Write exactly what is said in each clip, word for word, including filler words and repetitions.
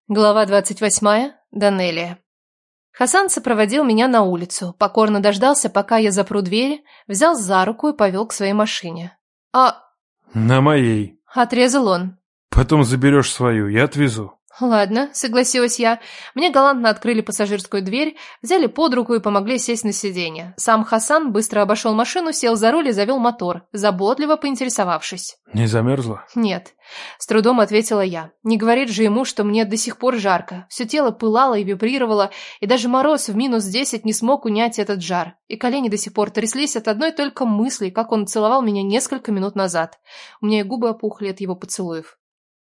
Глава двадцать восьмая. Данелия. Хасан сопроводил меня на улицу, покорно дождался, пока я запру дверь, взял за руку и повел к своей машине. «А...» «На моей». Отрезал он. «Потом заберешь свою, я отвезу». «Ладно», — согласилась я. Мне галантно открыли пассажирскую дверь, взяли под руку и помогли сесть на сиденье. Сам Хасан быстро обошел машину, сел за руль и завел мотор, заботливо поинтересовавшись. «Не замерзла?» «Нет», — с трудом ответила я. Не говорит же ему, что мне до сих пор жарко. Все тело пылало и вибрировало, и даже мороз в минус десять не смог унять этот жар. И колени до сих пор тряслись от одной только мысли, как он целовал меня несколько минут назад. У меня и губы опухли от его поцелуев.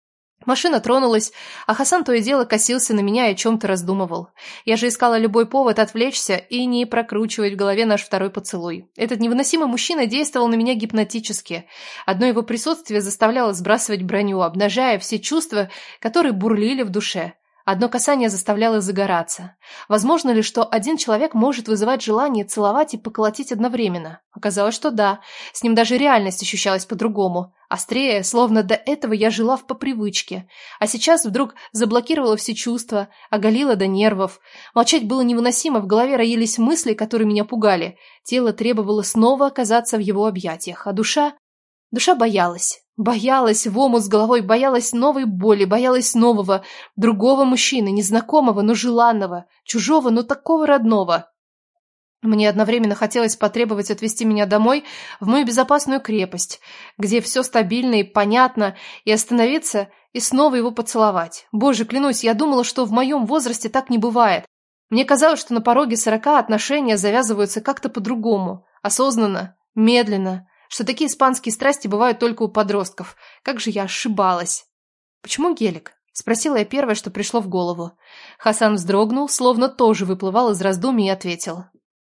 Машина тронулась, а Хасан то и дело косился на меня и о чем-то раздумывал. Я же искала любой повод отвлечься и не прокручивать в голове наш второй поцелуй. Этот невыносимый мужчина действовал на меня гипнотически. Одно его присутствие заставляло сбрасывать броню, обнажая все чувства, которые бурлили в душе. Одно касание заставляло загораться. Возможно ли, что один человек может вызывать желание целовать и поколотить одновременно? Оказалось, что да. С ним даже реальность ощущалась по-другому. Острее, словно до этого я жила по привычке. А сейчас вдруг заблокировала все чувства, оголила до нервов. Молчать было невыносимо, в голове роились мысли, которые меня пугали. Тело требовало снова оказаться в его объятиях, а душа... Душа боялась. Боялась в омут с головой, боялась новой боли, боялась нового, другого мужчины, незнакомого, но желанного, чужого, но такого родного. Мне одновременно хотелось потребовать отвезти меня домой, в мою безопасную крепость, где все стабильно и понятно, и остановиться, и снова его поцеловать. Боже, клянусь, я думала, что в моем возрасте так не бывает. Мне казалось, что на пороге сорока отношения завязываются как-то по-другому, осознанно, медленно, что такие испанские страсти бывают только у подростков. Как же я ошибалась. «Почему гелик?» – спросила я первое, что пришло в голову. Хасан вздрогнул, словно тоже выплывал из раздумий и ответил.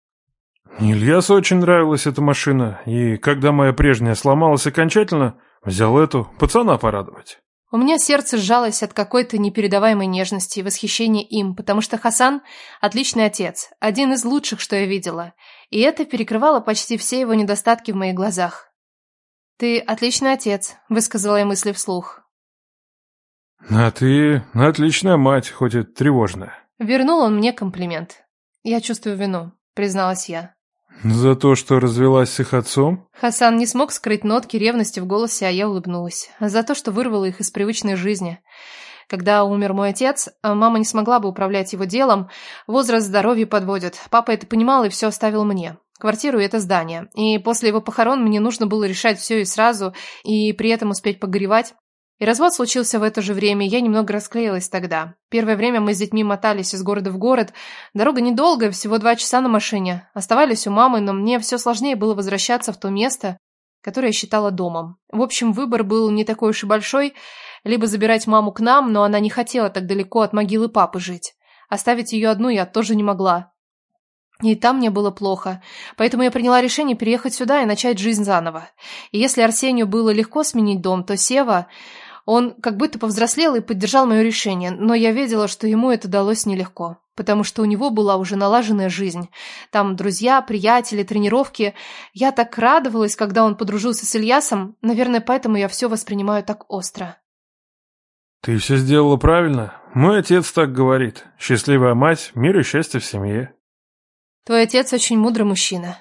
Ильясу очень нравилась эта машина, и когда моя прежняя сломалась окончательно, взял эту, пацана порадовать. У меня сердце сжалось от какой-то непередаваемой нежности и восхищения им, потому что Хасан – отличный отец, один из лучших, что я видела, и это перекрывало почти все его недостатки в моих глазах. «Ты отличный отец», – высказала я мысли вслух. «А ты отличная мать, хоть и тревожная». Вернул он мне комплимент. «Я чувствую вину», – призналась я. «За то, что развелась с их отцом?» Хасан не смог скрыть нотки ревности в голосе, а я улыбнулась. За то, что вырвала их из привычной жизни. Когда умер мой отец, мама не смогла бы управлять его делом, возраст здоровья подводит. Папа это понимал и все оставил мне. Квартиру и это здание. И после его похорон мне нужно было решать все и сразу, и при этом успеть погоревать. И развод случился в это же время, и я немного расклеилась тогда. Первое время мы с детьми мотались из города в город. Дорога недолгая, всего два часа на машине. Оставались у мамы, но мне все сложнее было возвращаться в то место, которое я считала домом. В общем, выбор был не такой уж и большой. Либо забирать маму к нам, но она не хотела так далеко от могилы папы жить. Оставить ее одну я тоже не могла. И там мне было плохо, поэтому я приняла решение переехать сюда и начать жизнь заново. И если Арсению было легко сменить дом, то Сева... Он как будто повзрослел и поддержал мое решение, но я видела, что ему это далось нелегко, потому что у него была уже налаженная жизнь. Там друзья, приятели, тренировки. Я так радовалась, когда он подружился с Ильясом, наверное, поэтому я все воспринимаю так остро. «Ты все сделала правильно. Мой отец так говорит. Счастливая мать, мир и счастье в семье». «Твой отец очень мудрый мужчина».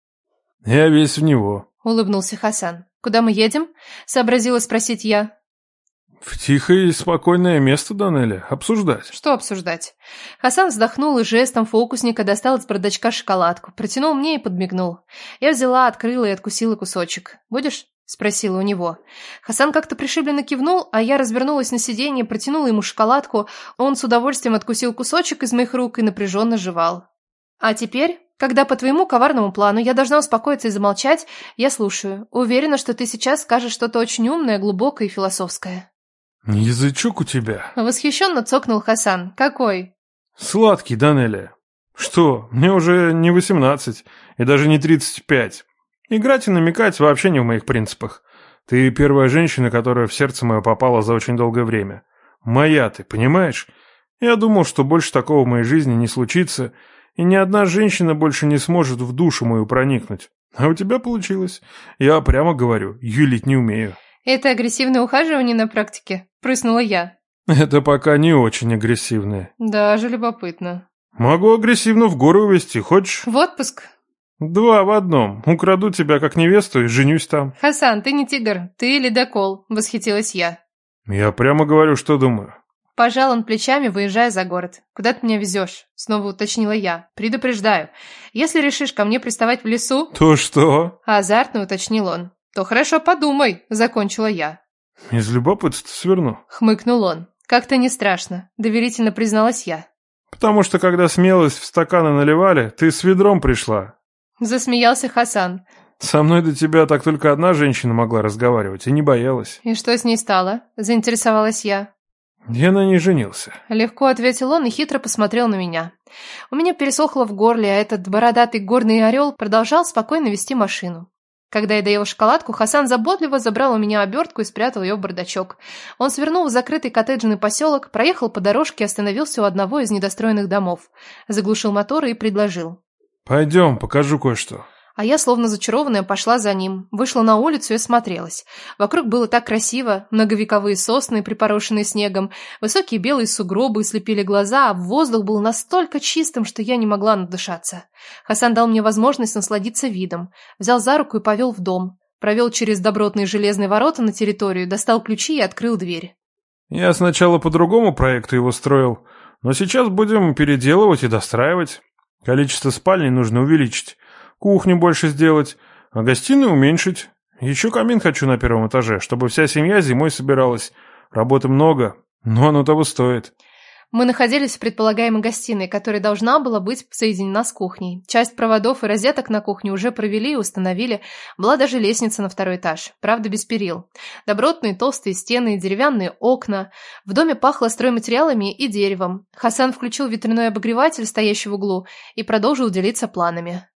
«Я весь в него», — улыбнулся Хасан. «Куда мы едем?» — сообразила спросить я. «В тихое и спокойное место, Данелия. Обсуждать». «Что обсуждать?» Хасан вздохнул и жестом фокусника достал из бардачка шоколадку, протянул мне и подмигнул. Я взяла, открыла и откусила кусочек. «Будешь?» — спросила у него. Хасан как-то пришибленно кивнул, а я развернулась на сиденье, протянула ему шоколадку. Он с удовольствием откусил кусочек из моих рук и напряженно жевал. «А теперь, когда по твоему коварному плану я должна успокоиться и замолчать, я слушаю. Уверена, что ты сейчас скажешь что-то очень умное, глубокое и философское». «Язычок у тебя». Восхищенно цокнул Хасан. «Какой?» «Сладкий, Данелия. Что, мне уже не восемнадцать и даже не тридцать пять. Играть и намекать вообще не в моих принципах. Ты первая женщина, которая в сердце мое попала за очень долгое время. Моя ты, понимаешь? Я думал, что больше такого в моей жизни не случится, и ни одна женщина больше не сможет в душу мою проникнуть. А у тебя получилось. Я прямо говорю, юлить не умею». «Это агрессивное ухаживание на практике?» – прыснула я. Это пока не очень агрессивное. Даже любопытно. Могу агрессивно в горы увезти, хочешь? В отпуск? Два в одном. Украду тебя как невесту и женюсь там. Хасан, ты не тигр, ты ледокол, восхитилась я. Я прямо говорю, что думаю. Пожал он плечами, выезжая за город. «Куда ты меня везешь?» — снова уточнила я. «Предупреждаю. Если решишь ко мне приставать в лесу...» То что? Азартно уточнил он. «То хорошо подумай», — закончила я. Из любопытства сверну. Хмыкнул он. «Как-то не страшно», — доверительно призналась я. Потому что, когда смелость в стаканы наливали, ты с ведром пришла. Засмеялся Хасан. Со мной до тебя так только одна женщина могла разговаривать и не боялась. «И что с ней стало?» — заинтересовалась я. Я на ней женился. Легко ответил он и хитро посмотрел на меня. У меня пересохло в горле, а этот бородатый горный орел продолжал спокойно вести машину. Когда я доела шоколадку, Хасан заботливо забрал у меня обертку и спрятал ее в бардачок. Он свернул в закрытый коттеджный поселок, проехал по дорожке и остановился у одного из недостроенных домов. Заглушил моторы и предложил. Пойдем, покажу кое-что. А я, словно зачарованная, пошла за ним. Вышла на улицу и осмотрелась. Вокруг было так красиво. Многовековые сосны, припорошенные снегом, высокие белые сугробы слепили глаза, а воздух был настолько чистым, что я не могла надышаться. Хасан дал мне возможность насладиться видом. Взял за руку и повел в дом. Провел через добротные железные ворота на территорию, достал ключи и открыл дверь. Я сначала по другому проекту его строил, но сейчас будем переделывать и достраивать. Количество спален нужно увеличить. Кухню больше сделать, а гостиную уменьшить. Еще камин хочу на первом этаже, чтобы вся семья зимой собиралась. Работы много, но оно того стоит. Мы находились в предполагаемой гостиной, которая должна была быть соединена с кухней. Часть проводов и розеток на кухне уже провели и установили. Была даже лестница на второй этаж, правда без перил. Добротные толстые стены, деревянные окна. В доме пахло стройматериалами и деревом. Хасан включил ветряной обогреватель, стоящий в углу, и продолжил делиться планами.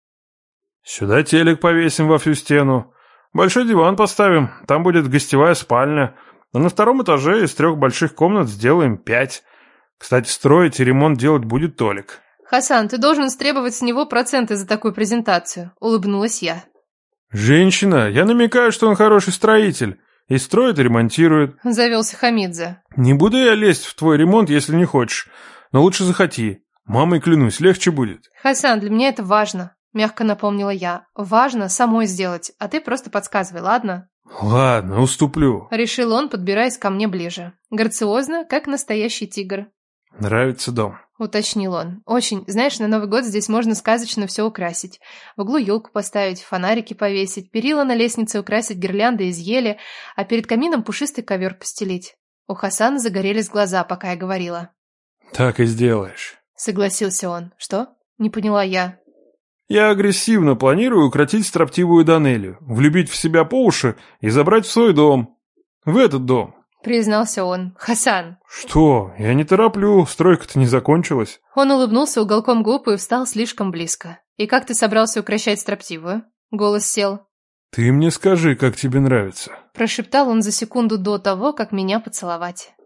Сюда телек повесим во всю стену. Большой диван поставим, там будет гостевая спальня. А на втором этаже из трех больших комнат сделаем пять. Кстати, строить и ремонт делать будет Толик. «Хасан, ты должен стребовать с него проценты за такую презентацию», — улыбнулась я. «Женщина, я намекаю, что он хороший строитель. И строит, и ремонтирует». Завелся Хамидзе. «Не буду я лезть в твой ремонт, если не хочешь. Но лучше захоти. Мамой клянусь, легче будет». «Хасан, для меня это важно», — мягко напомнила я. «Важно самой сделать, а ты просто подсказывай, ладно?» «Ладно, уступлю», — решил он, подбираясь ко мне ближе. Грациозно, как настоящий тигр. «Нравится дом», — уточнил он. «Очень. Знаешь, на Новый год здесь можно сказочно все украсить. В углу елку поставить, фонарики повесить, перила на лестнице украсить гирлянды из ели, а перед камином пушистый ковер постелить». У Хасана загорелись глаза, пока я говорила. «Так и сделаешь», — согласился он. «Что?» — не поняла я. «Я агрессивно планирую укротить строптивую Данелию, влюбить в себя по уши и забрать в свой дом. В этот дом», — признался он. «Хасан!» «Что? Я не тороплю, стройка-то не закончилась». Он улыбнулся уголком губ и встал слишком близко. «И как ты собрался укращать строптивую?» Голос сел. «Ты мне скажи, как тебе нравится», — прошептал он за секунду до того, как меня поцеловать.